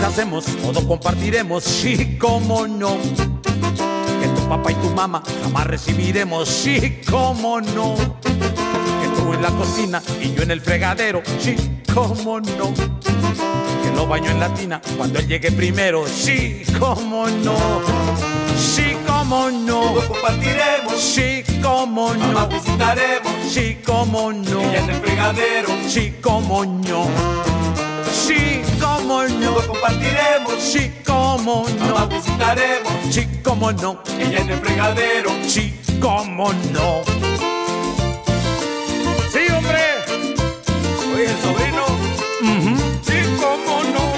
casemos, todo compartiremos, sí, cómo no. Que tu papá y tu mamá jamás recibiremos, sí, cómo no. Que tú en la cocina y yo en el fregadero, sí, cómo no. Que lo baño en la tina cuando él llegue primero, sí, cómo no. Sí, cómo no. Todo compartiremos, sí, cómo no. mamá visitaremos, sí, cómo no. ella en el fregadero, sí, cómo no. Sí, cómo no. todo compartiremos, sí, cómo no. mamá visitaremos, sí, cómo no. ella en el fregadero, sí, cómo no. Sí, hombre. oye el sobrino, Sí, cómo no.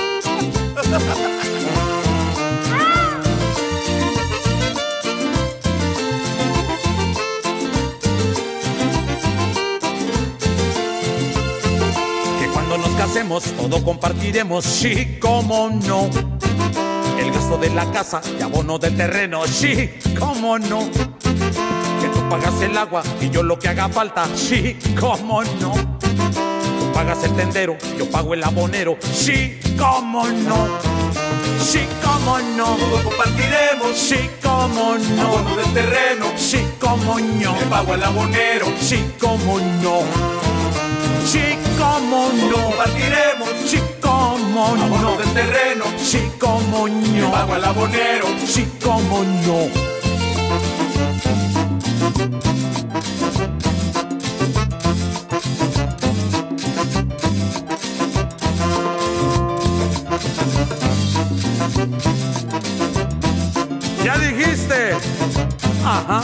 Que cuando nos casemos todo compartiremos, sí, cómo no. El gasto de la casa y abono del terreno, sí, cómo no. Que tú pagas el agua y yo lo que haga falta, sí, cómo no. Tú pagas el tendero, yo pago el abonero, sí, cómo no. Sí, cómo no. todo compartiremos, Sí, cómo no. abono del terreno, Sí, cómo no. le pago al abonero, Sí, cómo no. Sí, cómo todo no. compartiremos, Sí, cómo abono no. del terreno, Sí, cómo le pago no. al abonero, Sí, cómo no. Ya dijiste. Ajá.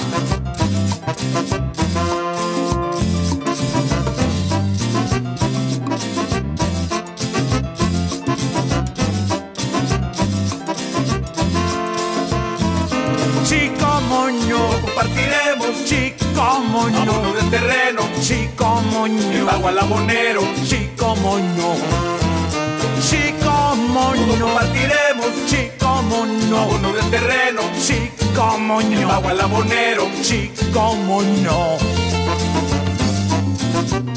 Sí, cómo no. compartiremos, Sí, cómo abono no. del terreno, Sí, cómo le no. pago al abonero, Sí, cómo no. Sí, cómo todo no. compartiremos, Sí, cómo no. abono del terreno, Sí, cómo le pago no. al abonero, Sí, cómo no.